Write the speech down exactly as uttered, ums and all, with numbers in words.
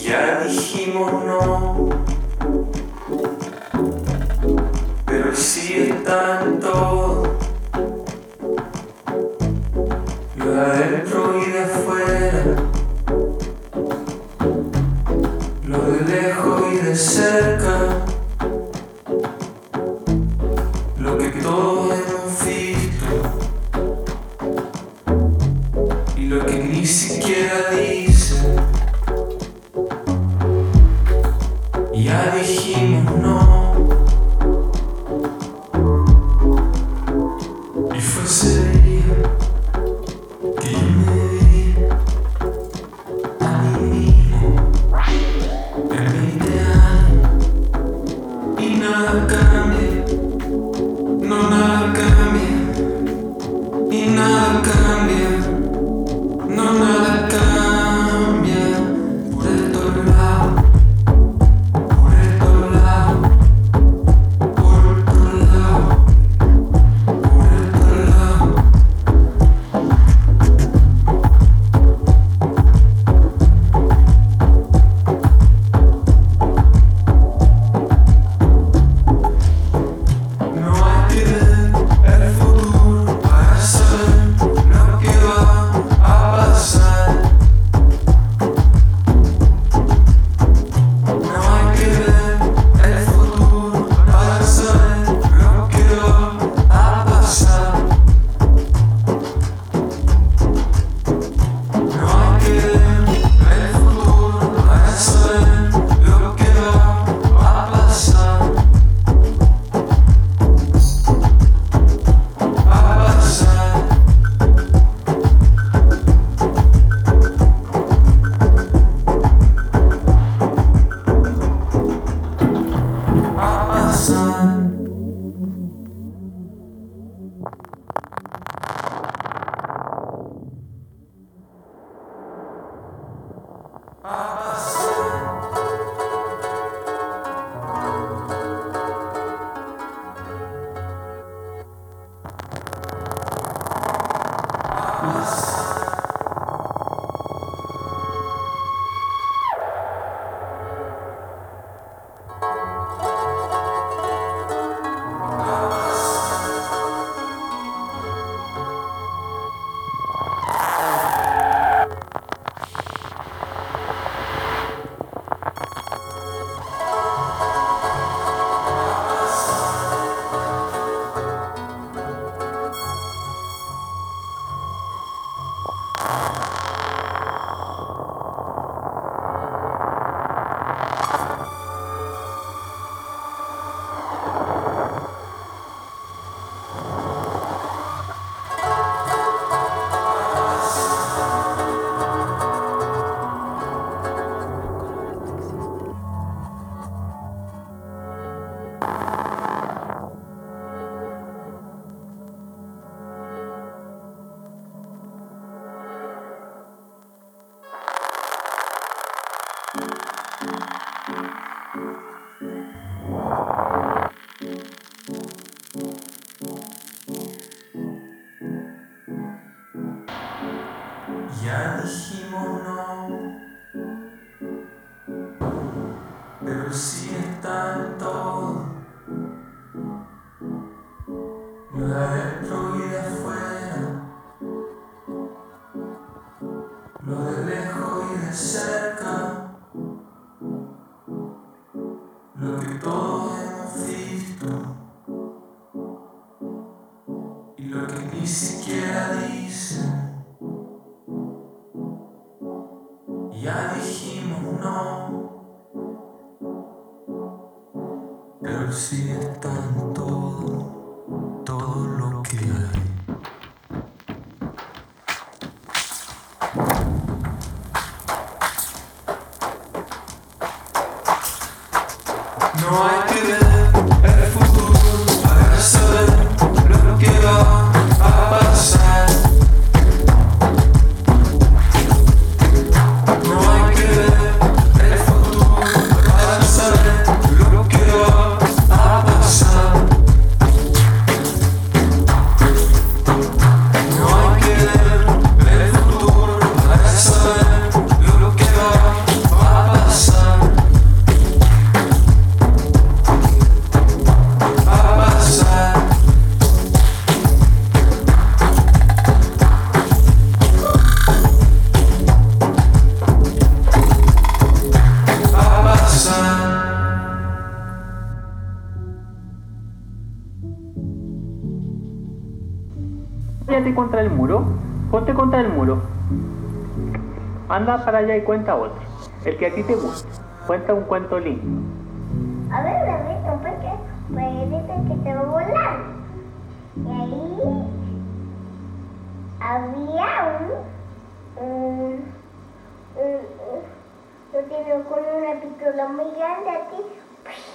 Ya dijimos no, pero el sí está en todo, lo de adentro y de afuera, lo de lejos y de cerca, lo que todos hemos visto y lo que ni siquiera dice. Ya dijimos no, y fue ese día que yo me vi a mí mismo en veinte años y nada cambia, no nada cambia, y nada cambia, no nada cambia por estos lados. Ya dijimos no, pero sí está en todo, lo de adentro y de afuera, lo de lejos y de cerca, lo que todos hemos visto y lo que ni siquiera dicen. Ya dijimos no, pero sí está en todo, todo lo que hay. No hay que ver el futuro para saber lo que va a pasar. Pasa. Apóyate contra el muro. Ponte contra el muro. Anda para allá y cuenta otro. El que a ti te guste. Cuenta un cuento lindo. A ver, bebé, un pequeño. Pues dice que te va a volar. Y ahí había un, un, un, un, un, un con una pistola muy grande aquí.